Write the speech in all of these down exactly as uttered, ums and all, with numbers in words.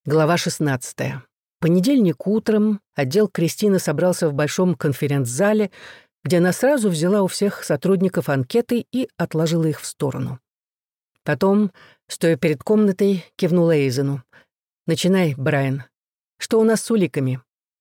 Глава шестнадцатая. Понедельник утром отдел Кристины собрался в большом конференц-зале, где она сразу взяла у всех сотрудников анкеты и отложила их в сторону. Потом, стоя перед комнатой, кивнула Эйзену. «Начинай, Брайан. Что у нас с уликами?»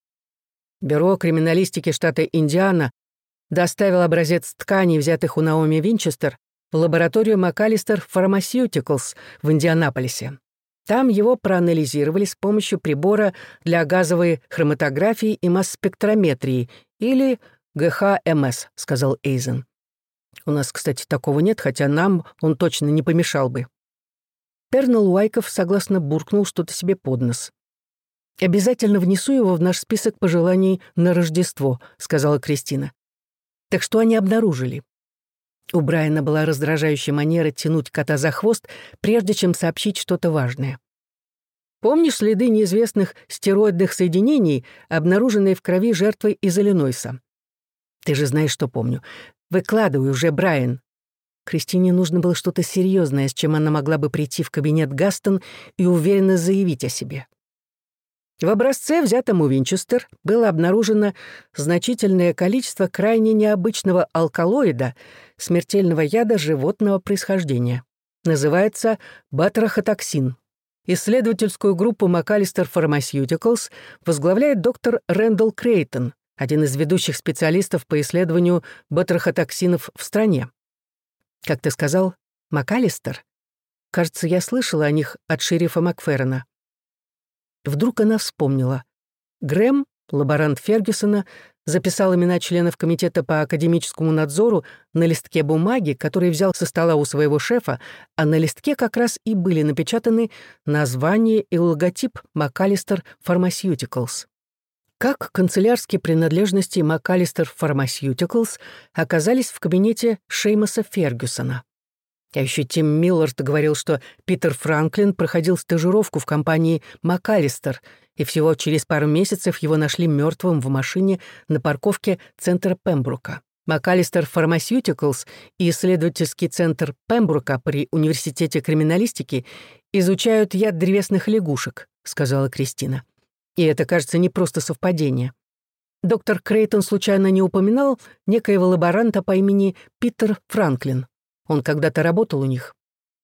Бюро криминалистики штата Индиана доставил образец тканей, взятых у Наоми Винчестер, в лабораторию МакАлистер Pharmaceuticals в Индианаполисе. Там его проанализировали с помощью прибора для газовой хроматографии и масс-спектрометрии, или гэ ха эм эс, сказал Эйзен. У нас, кстати, такого нет, хотя нам он точно не помешал бы. Пернелл Уайков согласно буркнул что-то себе под нос. «Обязательно внесу его в наш список пожеланий на Рождество», — сказала Кристина. «Так что они обнаружили?» У Брайана была раздражающая манера тянуть кота за хвост, прежде чем сообщить что-то важное. «Помнишь следы неизвестных стероидных соединений, обнаруженные в крови жертвы из Иллинойса?» «Ты же знаешь, что помню. Выкладывай уже, Брайан». Кристине нужно было что-то серьезное, с чем она могла бы прийти в кабинет Гастон и уверенно заявить о себе. В образце, взятом у Винчестер, было обнаружено значительное количество крайне необычного алкалоида, смертельного яда животного происхождения. Называется батрахотоксин. Исследовательскую группу МакАлистер Pharmaceuticals возглавляет доктор Рэндалл Крейтон, один из ведущих специалистов по исследованию батрахотоксинов в стране. Как ты сказал, МакАлистер? Кажется, я слышала о них от шерифа Макферрона. Вдруг она вспомнила. Грэм, лаборант Фергюсона, записал имена членов комитета по академическому надзору на листке бумаги, который взял со стола у своего шефа, а на листке как раз и были напечатаны название и логотип МакАлистер Pharmaceuticals. Как канцелярские принадлежности МакАлистер Pharmaceuticals оказались в кабинете Шеймоса Фергюсона? А еще Тим Миллард говорил, что Питер Франклин проходил стажировку в компании МакАлистер, и всего через пару месяцев его нашли мертвым в машине на парковке центра Пембрука. МакАлистер Pharmaceuticals и исследовательский центр Пембрука при Университете криминалистики изучают яд древесных лягушек, сказала Кристина. И это, кажется, не просто совпадение. Доктор Крейтон случайно не упоминал некоего лаборанта по имени Питер Франклин. Он когда-то работал у них.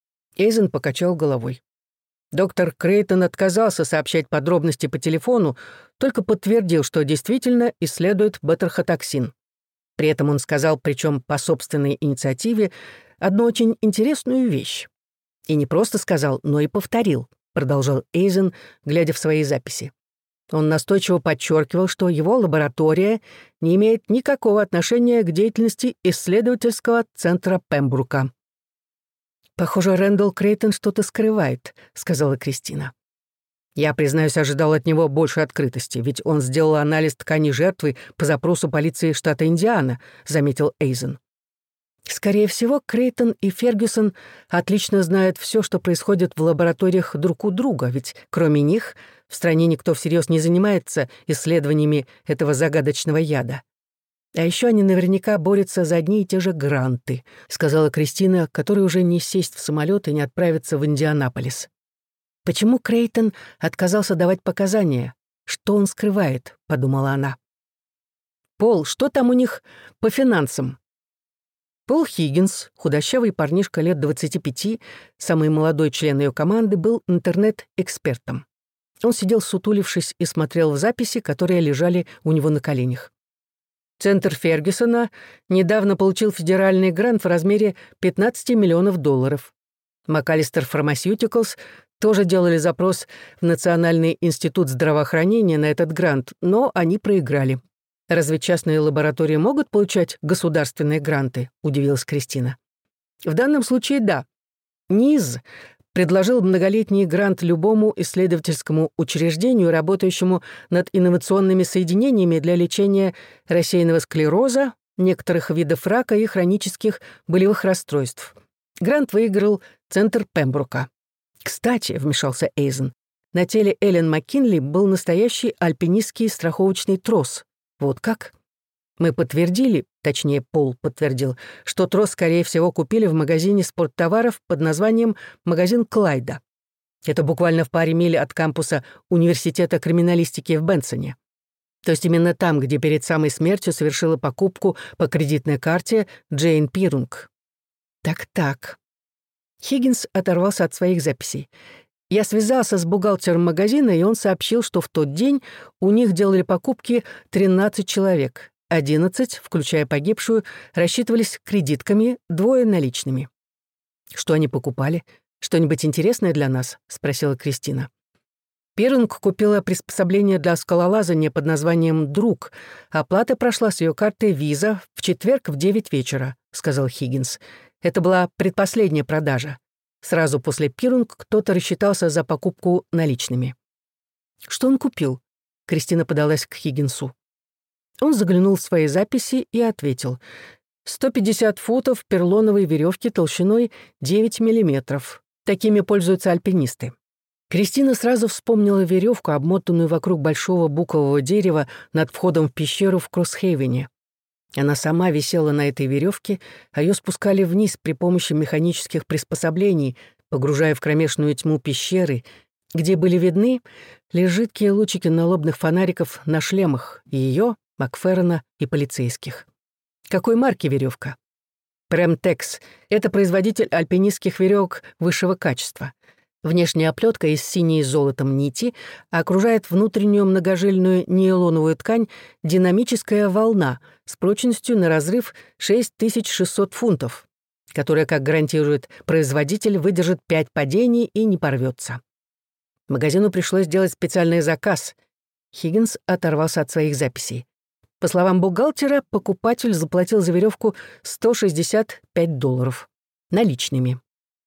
Эйзен покачал головой. Доктор Крейтон отказался сообщать подробности по телефону, только подтвердил, что действительно исследует батрахотоксин. При этом он сказал, причем по собственной инициативе, одну очень интересную вещь. И не просто сказал, но и повторил, продолжал Эйзен, глядя в свои записи. Он настойчиво подчеркивал, что его лаборатория не имеет никакого отношения к деятельности исследовательского центра Пембрука. «Похоже, Рэндалл Крейтон что-то скрывает», — сказала Кристина. «Я, признаюсь, ожидал от него больше открытости, ведь он сделал анализ ткани жертвы по запросу полиции штата Индиана», — заметил Эйзен. «Скорее всего, Крейтон и Фергюсон отлично знают все, что происходит в лабораториях друг у друга, ведь кроме них в стране никто всерьез не занимается исследованиями этого загадочного яда. А еще они наверняка борются за одни и те же гранты», — сказала Кристина, которой уже не сесть в самолет и не отправиться в Индианаполис. «Почему Крейтон отказался давать показания? Что он скрывает?» — подумала она. «Пол, что там у них по финансам?» Пол Хиггинс, худощавый парнишка лет двадцати пяти, самый молодой член ее команды, был интернет-экспертом. Он сидел сутулившись и смотрел в записи, которые лежали у него на коленях. Центр Фергюсона недавно получил федеральный грант в размере пятнадцати миллионов долларов. МакАлистер Pharmaceuticals тоже делали запрос в Национальный институт здравоохранения на этот грант, но они проиграли. «Разве частные лаборатории могут получать государственные гранты?» — удивилась Кристина. «В данном случае да. НИЗ предложил многолетний грант любому исследовательскому учреждению, работающему над инновационными соединениями для лечения рассеянного склероза, некоторых видов рака и хронических болевых расстройств. Грант выиграл Центр Пембрука. Кстати, — вмешался Эйзен, — на теле Эллен Маккинли был настоящий альпинистский страховочный трос. Вот как? Мы подтвердили, точнее, Пол подтвердил, что трос, скорее всего, купили в магазине спорттоваров под названием «Магазин Клайда». Это буквально в паре миль от кампуса Университета криминалистики в Бенсоне. То есть именно там, где перед самой смертью совершила покупку по кредитной карте Джейн Пирунг. Так-так. Хиггинс оторвался от своих записей. Я связался с бухгалтером магазина, и он сообщил, что в тот день у них делали покупки тринадцать человек. одиннадцать, включая погибшую, рассчитывались кредитками, двое наличными. «Что они покупали? Что-нибудь интересное для нас?» — спросила Кристина. Пирунг купила приспособление для скалолазания под названием «Друг». Оплата прошла с ее карты Visa в четверг в девять вечера, — сказал Хиггинс. Это была предпоследняя продажа. Сразу после Пирунг кто-то рассчитался за покупку наличными. «Что он купил?» — Кристина подалась к Хиггинсу. Он заглянул в свои записи и ответил. сто пятьдесят футов перлоновой веревки толщиной девять миллиметров. Такими пользуются альпинисты. Кристина сразу вспомнила веревку, обмотанную вокруг большого букового дерева над входом в пещеру в Кроссхейвене. Она сама висела на этой веревке, а ее спускали вниз при помощи механических приспособлений, погружая в кромешную тьму пещеры, где были видны лишь жидкие лучики налобных фонариков на шлемах и ее, Макферрона и полицейских. Какой марки веревка? Премтекс. Это производитель альпинистских веревок высшего качества. Внешняя оплетка из синей с золотом нити окружает внутреннюю многожильную нейлоновую ткань динамическая волна с прочностью на разрыв шесть тысяч шестьсот фунтов, которая, как гарантирует производитель, выдержит пять падений и не порвется. Магазину пришлось сделать специальный заказ. Хиггинс оторвался от своих записей. По словам бухгалтера, покупатель заплатил за веревку сто шестьдесят пять долларов наличными.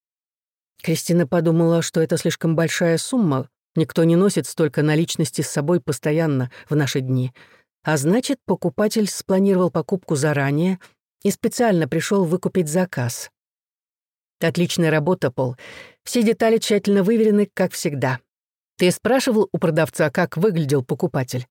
Кристина подумала, что это слишком большая сумма. Никто не носит столько наличности с собой постоянно в наши дни. А значит, покупатель спланировал покупку заранее и специально пришел выкупить заказ. Отличная работа, Пол. Все детали тщательно выверены, как всегда. Ты спрашивал у продавца, как выглядел покупатель?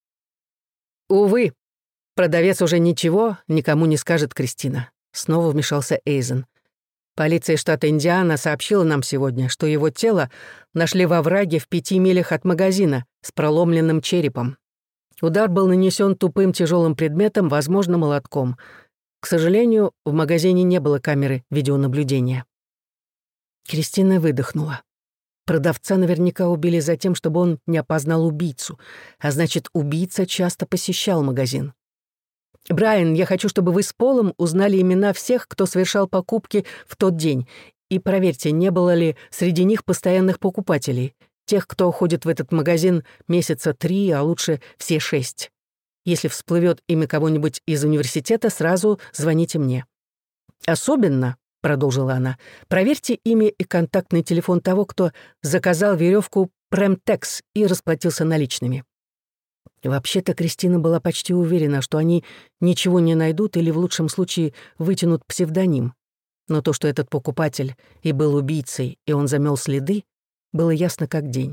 Увы, продавец уже ничего никому не скажет, Кристина. Снова вмешался Эйзен. Полиция штата Индиана сообщила нам сегодня, что его тело нашли во враге в пяти милях от магазина с проломленным черепом. Удар был нанесен тупым тяжелым предметом, возможно, молотком. К сожалению, в магазине не было камеры видеонаблюдения. Кристина выдохнула. Продавца наверняка убили за тем, чтобы он не опознал убийцу, а значит, убийца часто посещал магазин. «Брайан, я хочу, чтобы вы с Полом узнали имена всех, кто совершал покупки в тот день, и проверьте, не было ли среди них постоянных покупателей, тех, кто ходит в этот магазин месяца три, а лучше все шесть. Если всплывет имя кого-нибудь из университета, сразу звоните мне. Особенно, — продолжила она, — проверьте имя и контактный телефон того, кто заказал веревку Премтекс и расплатился наличными». Вообще-то Кристина была почти уверена, что они ничего не найдут или в лучшем случае вытянут псевдоним. Но то, что этот покупатель и был убийцей, и он замел следы, было ясно как день.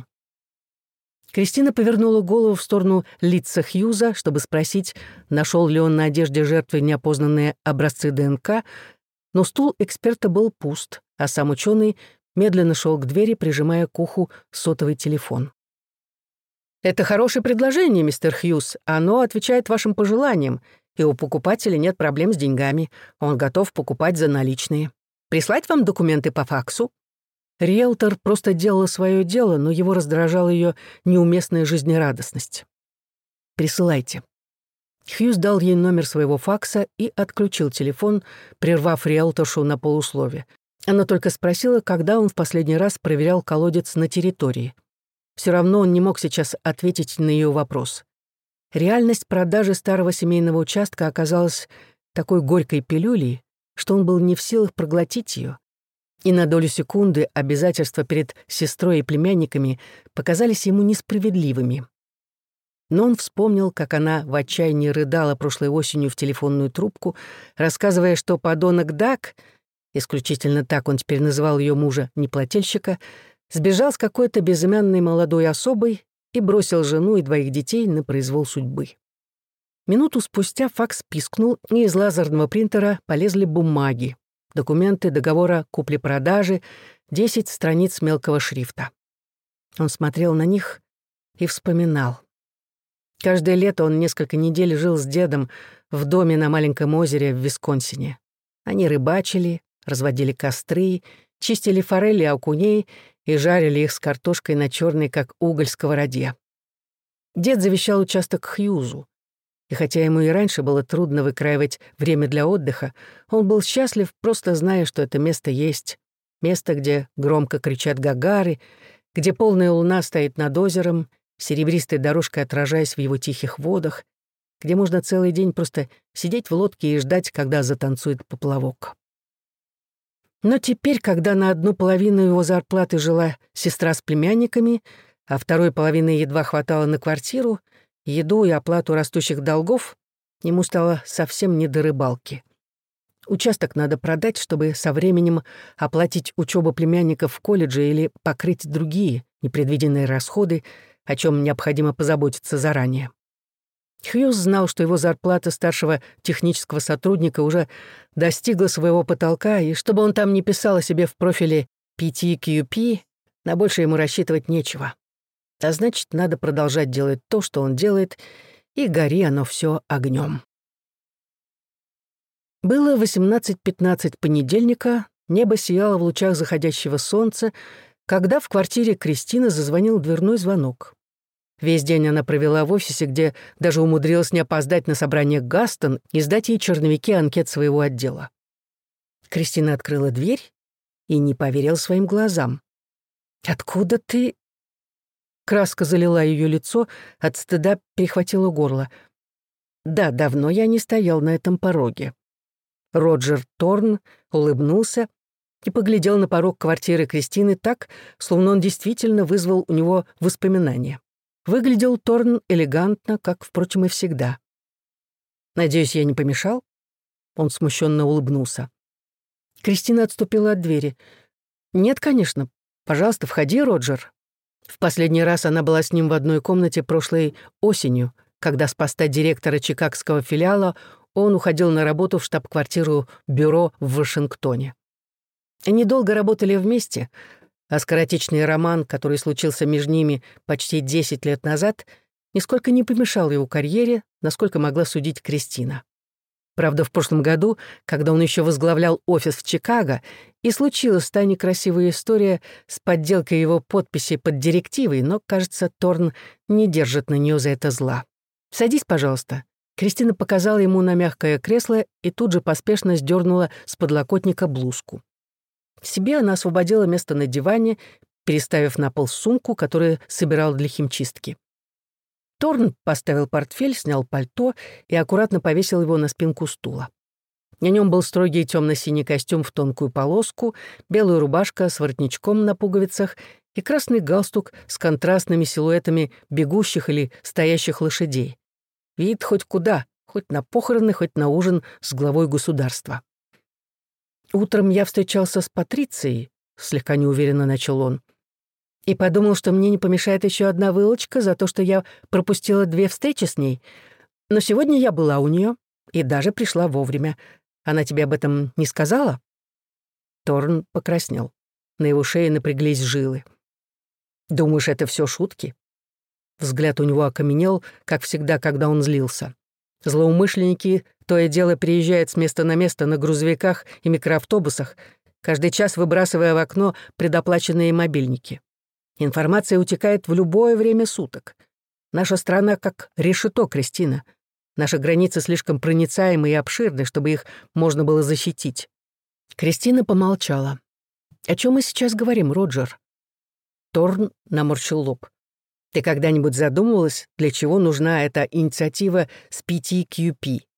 Кристина повернула голову в сторону лица Хьюза, чтобы спросить, нашел ли он на одежде жертвы неопознанные образцы ДНК, но стул эксперта был пуст, а сам ученый медленно шел к двери, прижимая к уху сотовый телефон. «Это хорошее предложение, мистер Хьюз. Оно отвечает вашим пожеланиям, и у покупателя нет проблем с деньгами. Он готов покупать за наличные. Прислать вам документы по факсу?» Риэлтор просто делала свое дело, но его раздражала ее неуместная жизнерадостность. «Присылайте». Хьюз дал ей номер своего факса и отключил телефон, прервав риэлторшу на полуслове. Она только спросила, когда он в последний раз проверял колодец на территории. Все равно он не мог сейчас ответить на ее вопрос. Реальность продажи старого семейного участка оказалась такой горькой пилюлей, что он был не в силах проглотить ее. И на долю секунды обязательства перед сестрой и племянниками показались ему несправедливыми. Но он вспомнил, как она в отчаянии рыдала прошлой осенью в телефонную трубку, рассказывая, что подонок Дак, исключительно так он теперь называл ее мужа-неплательщика, сбежал с какой-то безымянной молодой особой и бросил жену и двоих детей на произвол судьбы. Минуту спустя факс пискнул, и из лазерного принтера полезли бумаги, документы договора купли-продажи, десять страниц мелкого шрифта. Он смотрел на них и вспоминал. Каждое лето он несколько недель жил с дедом в доме на маленьком озере в Висконсине. Они рыбачили, разводили костры, чистили форели и окуней и жарили их с картошкой на черной, как уголь, сковороде. Дед завещал участок Хьюзу. И хотя ему и раньше было трудно выкраивать время для отдыха, он был счастлив, просто зная, что это место есть. Место, где громко кричат гагары, где полная луна стоит над озером, серебристой дорожкой отражаясь в его тихих водах, где можно целый день просто сидеть в лодке и ждать, когда затанцует поплавок. Но теперь, когда на одну половину его зарплаты жила сестра с племянниками, а второй половины едва хватало на квартиру, еду и оплату растущих долгов, ему стало совсем не до рыбалки. Участок надо продать, чтобы со временем оплатить учебу племянников в колледже или покрыть другие непредвиденные расходы, о чем необходимо позаботиться заранее. Хьюз знал, что его зарплата старшего технического сотрудника уже достигла своего потолка, и чтобы он там не писал о себе в профиле пи ти кью пи, на больше ему рассчитывать нечего. А значит, надо продолжать делать то, что он делает, и гори оно все огнем. Было восемнадцать пятнадцать понедельника, небо сияло в лучах заходящего солнца, когда в квартире Кристины зазвонил дверной звонок. Весь день она провела в офисе, где даже умудрилась не опоздать на собрание Гастон и сдать ей черновики анкет своего отдела. Кристина открыла дверь и не поверила своим глазам. «Откуда ты?» Краска залила ее лицо, от стыда перехватила горло. «Да, давно я не стоял на этом пороге». Роджер Торн улыбнулся и поглядел на порог квартиры Кристины так, словно он действительно вызвал у него воспоминания. Выглядел Торн элегантно, как, впрочем, и всегда. «Надеюсь, я не помешал?» Он смущенно улыбнулся. Кристина отступила от двери. «Нет, конечно. Пожалуйста, входи, Роджер». В последний раз она была с ним в одной комнате прошлой осенью, когда с поста директора чикагского филиала он уходил на работу в штаб-квартиру бюро в Вашингтоне. Они долго работали вместе, а скоротечный роман, который случился между ними почти десять лет назад, нисколько не помешал его карьере, насколько могла судить Кристина. Правда, в прошлом году, когда он еще возглавлял офис в Чикаго, и случилась та некрасивая история с подделкой его подписи под директивой, но, кажется, Торн не держит на нее за это зла. «Садись, пожалуйста». Кристина показала ему на мягкое кресло и тут же поспешно сдернула с подлокотника блузку. Себе она освободила место на диване, переставив на пол сумку, которую собирал для химчистки. Торн поставил портфель, снял пальто и аккуратно повесил его на спинку стула. На нем был строгий темно-синий костюм в тонкую полоску, белая рубашка с воротничком на пуговицах и красный галстук с контрастными силуэтами бегущих или стоящих лошадей. Вид хоть куда, хоть на похороны, хоть на ужин с главой государства. «Утром я встречался с Патрицией», — слегка неуверенно начал он, «и подумал, что мне не помешает еще одна вылочка за то, что я пропустила две встречи с ней. Но сегодня я была у нее и даже пришла вовремя. Она тебе об этом не сказала?» Торн покраснел. На его шее напряглись жилы. «Думаешь, это все шутки?» Взгляд у него окаменел, как всегда, когда он злился. Злоумышленники то и дело приезжают с места на место на грузовиках и микроавтобусах, каждый час выбрасывая в окно предоплаченные мобильники. Информация утекает в любое время суток. Наша страна как решето, Кристина. Наши границы слишком проницаемы и обширны, чтобы их можно было защитить. Кристина помолчала. «О чем мы сейчас говорим, Роджер?» Торн наморщил лоб. «Ты когда-нибудь задумывалась, для чего нужна эта инициатива с пи ти кью пи?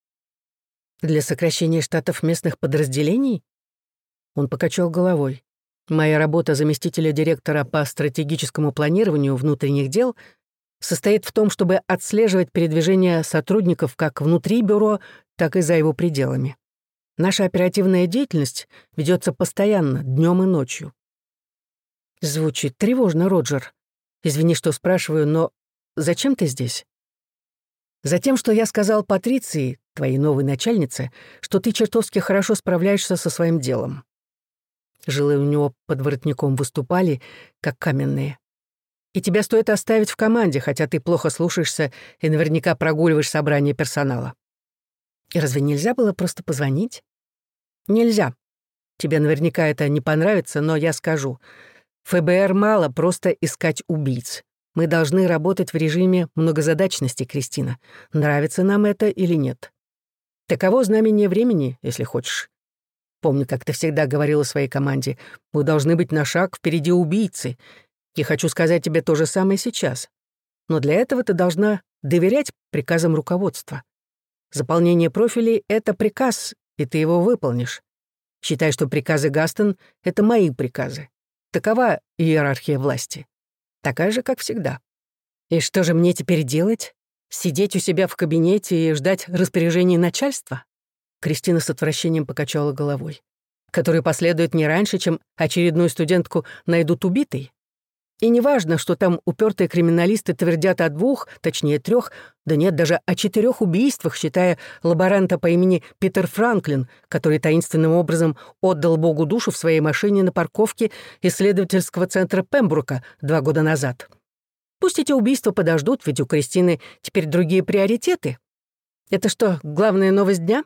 Для сокращения штатов местных подразделений?» Он покачал головой. «Моя работа заместителя директора по стратегическому планированию внутренних дел состоит в том, чтобы отслеживать передвижение сотрудников как внутри бюро, так и за его пределами. Наша оперативная деятельность ведется постоянно, днем и ночью». «Звучит тревожно, Роджер. Извини, что спрашиваю, но зачем ты здесь?» «Затем, что я сказал Патриции, твоей новой начальнице, что ты чертовски хорошо справляешься со своим делом». Жилы у него под воротником выступали, как каменные. И тебя стоит оставить в команде, хотя ты плохо слушаешься и наверняка прогуливаешь собрание персонала. И разве нельзя было просто позвонить? Нельзя. Тебе наверняка это не понравится, но я скажу. ФБР мало просто искать убийц. Мы должны работать в режиме многозадачности, Кристина. Нравится нам это или нет. Таково знамение времени, если хочешь. Помню, как ты всегда говорила своей команде, мы должны быть на шаг впереди убийцы. И хочу сказать тебе то же самое сейчас. Но для этого ты должна доверять приказам руководства. Заполнение профилей — это приказ, и ты его выполнишь. Считай, что приказы Гастон — это мои приказы. Такова иерархия власти. Такая же, как всегда. И что же мне теперь делать? Сидеть у себя в кабинете и ждать распоряжений начальства? Кристина с отвращением покачала головой. Который последует не раньше, чем очередную студентку найдут убитой. И неважно, что там упертые криминалисты твердят о двух, точнее трех, да нет, даже о четырех убийствах, считая лаборанта по имени Питер Франклин, который таинственным образом отдал Богу душу в своей машине на парковке исследовательского центра Пембрука два года назад. Пусть эти убийства подождут, ведь у Кристины теперь другие приоритеты. Это что, главная новость дня?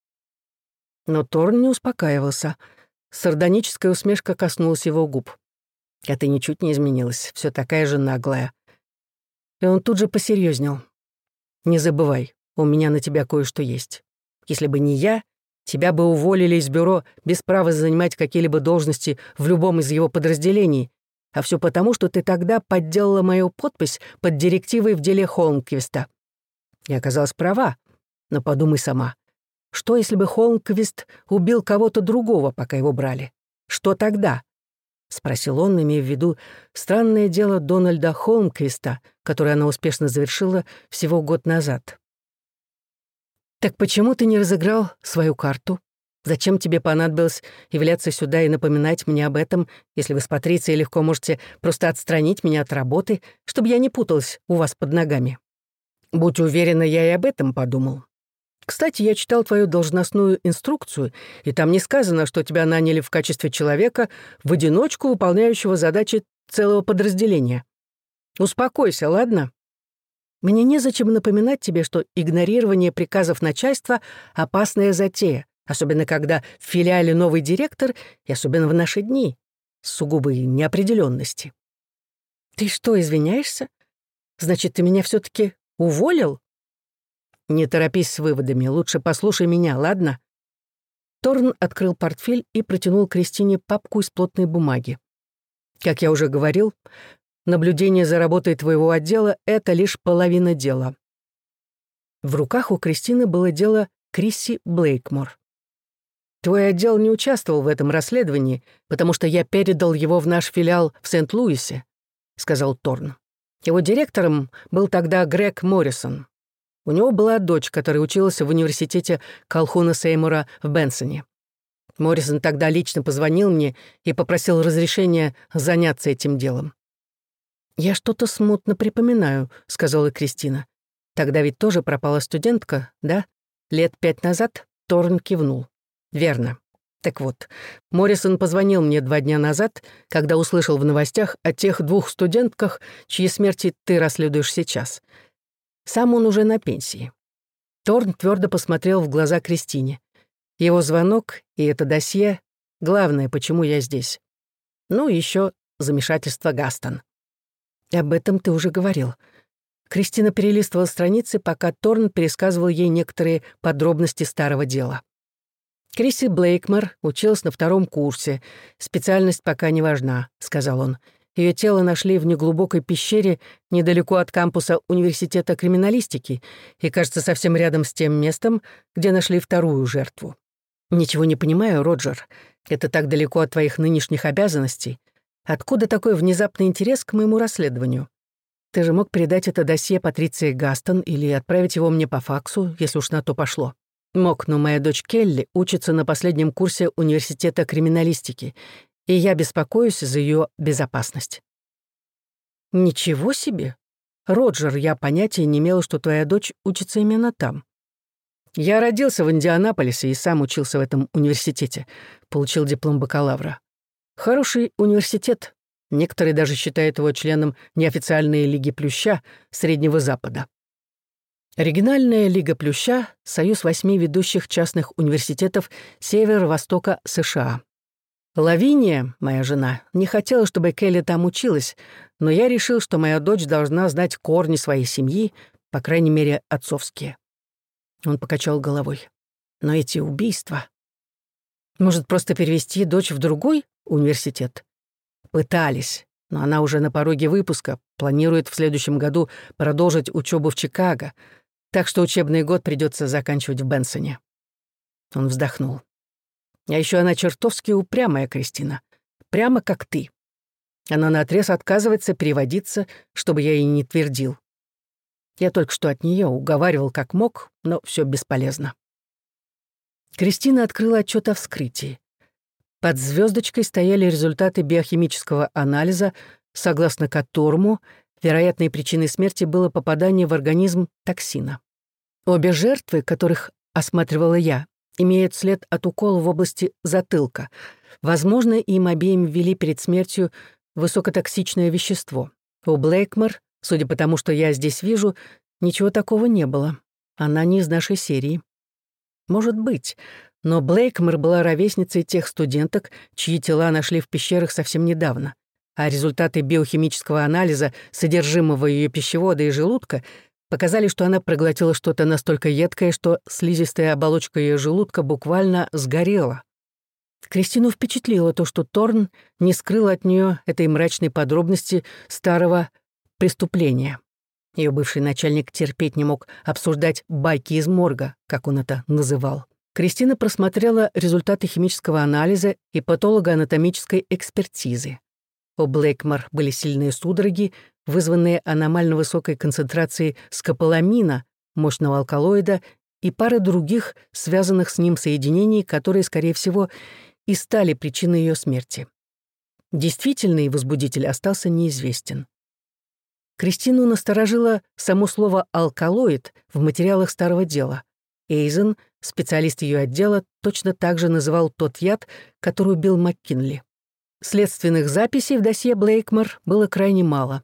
Но Торн не успокаивался. Сардоническая усмешка коснулась его губ. А ты ничуть не изменилась, все такая же наглая. И он тут же посерьезнел. Не забывай, у меня на тебя кое-что есть. Если бы не я, тебя бы уволили из бюро без права занимать какие-либо должности в любом из его подразделений, а все потому, что ты тогда подделала мою подпись под директивой в деле Холмквиста. Я оказалась права, но подумай сама. Что, если бы Холмквист убил кого-то другого, пока его брали? Что тогда? — спросил он, имея в виду странное дело Дональда Холмквиста, которое она успешно завершила всего год назад. «Так почему ты не разыграл свою карту? Зачем тебе понадобилось являться сюда и напоминать мне об этом, если вы с Патрицией легко можете просто отстранить меня от работы, чтобы я не путалась у вас под ногами? Будь уверена, я и об этом подумал. Кстати, я читал твою должностную инструкцию, и там не сказано, что тебя наняли в качестве человека, в одиночку выполняющего задачи целого подразделения. Успокойся, ладно? Мне незачем напоминать тебе, что игнорирование приказов начальства — опасная затея, особенно когда в филиале новый директор и особенно в наши дни, с сугубой неопределенности. Ты что, извиняешься? Значит, ты меня все-таки уволил? Не торопись с выводами, лучше послушай меня, ладно? Торн открыл портфель и протянул Кристине папку из плотной бумаги. Как я уже говорил, наблюдение за работой твоего отдела — это лишь половина дела. В руках у Кристины было дело Крисси Блейкмор. Твой отдел не участвовал в этом расследовании, потому что я передал его в наш филиал в Сент-Луисе, сказал Торн. Его директором был тогда Грег Моррисон. У него была дочь, которая училась в университете Колхуна Сеймура в Бенсоне. Моррисон тогда лично позвонил мне и попросил разрешения заняться этим делом. «Я что-то смутно припоминаю», — сказала Кристина. «Тогда ведь тоже пропала студентка, да? Лет пять назад?» — Торн кивнул. «Верно. Так вот, Моррисон позвонил мне два дня назад, когда услышал в новостях о тех двух студентках, чьи смерти ты расследуешь сейчас. Сам он уже на пенсии». Торн твердо посмотрел в глаза Кристине. Его звонок и это досье — главное, почему я здесь. Ну, еще замешательство Гастон. Об этом ты уже говорил. Кристина перелистывала страницы, пока Торн пересказывал ей некоторые подробности старого дела. «Крисси Блейкмор училась на втором курсе. Специальность пока не важна», — сказал он. Ее тело нашли в неглубокой пещере недалеко от кампуса университета криминалистики и, кажется, совсем рядом с тем местом, где нашли вторую жертву. Ничего не понимаю, Роджер. Это так далеко от твоих нынешних обязанностей. Откуда такой внезапный интерес к моему расследованию? Ты же мог передать это досье Патриции Гастон или отправить его мне по факсу, если уж на то пошло. Мог, но моя дочь Келли учится на последнем курсе университета криминалистики, и я беспокоюсь за ее безопасность». «Ничего себе! Роджер, я понятия не имела, что твоя дочь учится именно там. Я родился в Индианаполисе и сам учился в этом университете, получил диплом бакалавра. Хороший университет, Некоторые даже считают его членом неофициальной Лиги Плюща Среднего Запада. Оригинальная Лига Плюща — союз восьми ведущих частных университетов северо-востока США. Лавиния, моя жена, не хотела, чтобы Келли там училась, но я решил, что моя дочь должна знать корни своей семьи, по крайней мере, отцовские. Он покачал головой. Но эти убийства... Может, просто перевести дочь в другой университет? Пытались, но она уже на пороге выпуска, планирует в следующем году продолжить учебу в Чикаго, так что учебный год придется заканчивать в Бенсоне. Он вздохнул. А еще она чертовски упрямая, Кристина. Прямо как ты. Она наотрез отказывается переводиться, чтобы я ей не твердил. Я только что от нее уговаривал как мог, но все бесполезно. Кристина открыла отчет о вскрытии. Под звездочкой стояли результаты биохимического анализа, согласно которому вероятной причиной смерти было попадание в организм токсина. Обе жертвы, которых осматривала я, имеют след от укола в области затылка. Возможно, им обеим ввели перед смертью высокотоксичное вещество. У Блейкмор, судя по тому, что я здесь вижу, ничего такого не было. Она не из нашей серии. Может быть, но Блейкмор была ровесницей тех студенток, чьи тела нашли в пещерах совсем недавно, а результаты биохимического анализа содержимого ее пищевода и желудка показали, что она проглотила что-то настолько едкое, что слизистая оболочка ее желудка буквально сгорела. Кристину впечатлило то, что Торн не скрыл от нее этой мрачной подробности старого преступления. Ее бывший начальник терпеть не мог обсуждать байки из морга, как он это называл. Кристина просмотрела результаты химического анализа и патологоанатомической экспертизы. У Блейкмор были сильные судороги, вызванные аномально высокой концентрацией скополамина, мощного алкалоида, и пары других, связанных с ним соединений, которые, скорее всего, и стали причиной ее смерти. Действительный возбудитель остался неизвестен. Кристину насторожило само слово «алкалоид» в материалах старого дела. Эйзен, специалист ее отдела, точно так же называл тот яд, который убил МакКинли. Следственных записей в досье Блейкмор было крайне мало.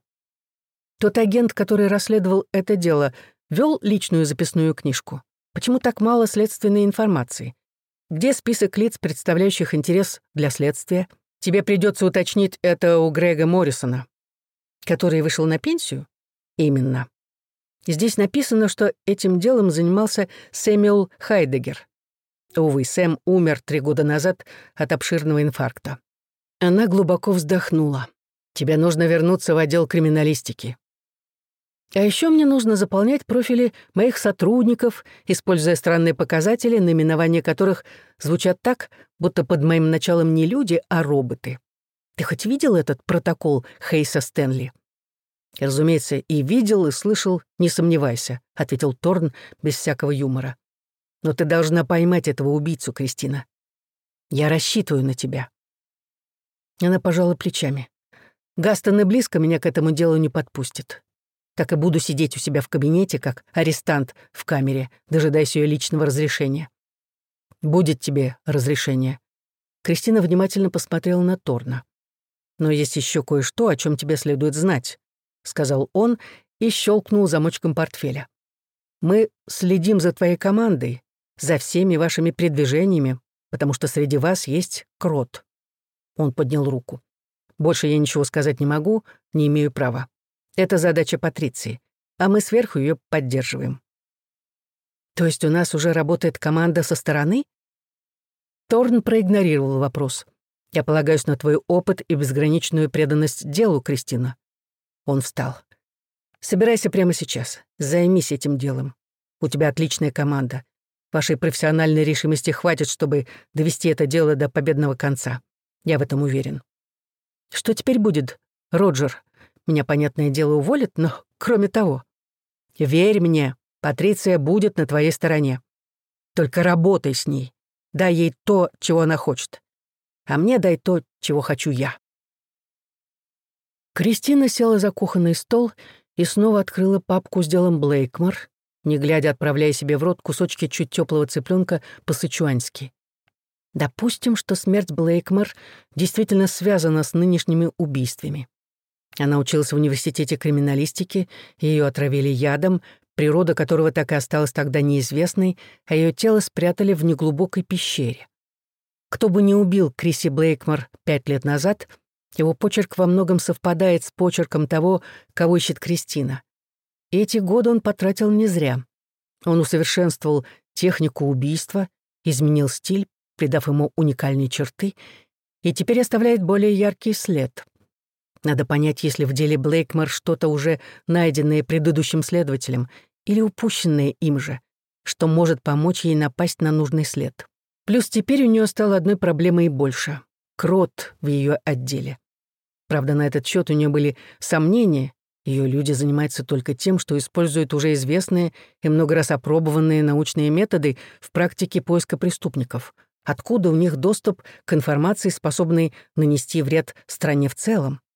Тот агент, который расследовал это дело, вел личную записную книжку. Почему так мало следственной информации? Где список лиц, представляющих интерес для следствия? Тебе придется уточнить это у Грега Моррисона. Который вышел на пенсию? Именно. Здесь написано, что этим делом занимался Сэмюэл Хайдегер. Увы, Сэм умер три года назад от обширного инфаркта. Она глубоко вздохнула. Тебе нужно вернуться в отдел криминалистики. А еще мне нужно заполнять профили моих сотрудников, используя странные показатели, наименования которых звучат так, будто под моим началом не люди, а роботы. Ты хоть видел этот протокол Хейса Стэнли? Разумеется, и видел, и слышал, не сомневайся, ответил Торн без всякого юмора. Но ты должна поймать этого убийцу, Кристина. Я рассчитываю на тебя. Она пожала плечами. Гастон и близко меня к этому делу не подпустит. Так и буду сидеть у себя в кабинете, как арестант в камере, дожидаясь ее личного разрешения. Будет тебе разрешение. Кристина внимательно посмотрела на Торна. Но есть еще кое-что, о чем тебе следует знать, сказал он и щелкнул замочком портфеля. Мы следим за твоей командой, за всеми вашими передвижениями, потому что среди вас есть крот. Он поднял руку. Больше я ничего сказать не могу, не имею права. Это задача Патриции, а мы сверху ее поддерживаем. То есть у нас уже работает команда со стороны? Торн проигнорировал вопрос. Я полагаюсь на твой опыт и безграничную преданность делу, Кристина. Он встал. Собирайся прямо сейчас. Займись этим делом. У тебя отличная команда. Вашей профессиональной решимости хватит, чтобы довести это дело до победного конца. Я в этом уверен. Что теперь будет, Роджер? Меня, понятное дело, уволят, но кроме того. Верь мне, Патриция будет на твоей стороне. Только работай с ней. Дай ей то, чего она хочет. А мне дай то, чего хочу я. Кристина села за кухонный стол и снова открыла папку с делом Блейкмор, не глядя отправляя себе в рот кусочки чуть теплого цыпленка по-сычуански. Допустим, что смерть Блейкмор действительно связана с нынешними убийствами. Она училась в университете криминалистики, ее отравили ядом, природа которого так и осталась тогда неизвестной, а ее тело спрятали в неглубокой пещере. Кто бы ни убил Криси Блейкмор пять лет назад, его почерк во многом совпадает с почерком того, кого ищет Кристина. И эти годы он потратил не зря. Он усовершенствовал технику убийства, изменил стиль, придав ему уникальные черты, и теперь оставляет более яркий след. Надо понять, есть ли в деле Блейкмор что-то уже найденное предыдущим следователем или упущенное им же, что может помочь ей напасть на нужный след. Плюс теперь у нее стало одной проблемой больше — крот в ее отделе. Правда, на этот счет у нее были сомнения. Ее люди занимаются только тем, что используют уже известные и много раз опробованные научные методы в практике поиска преступников. Откуда у них доступ к информации, способной нанести вред стране в целом?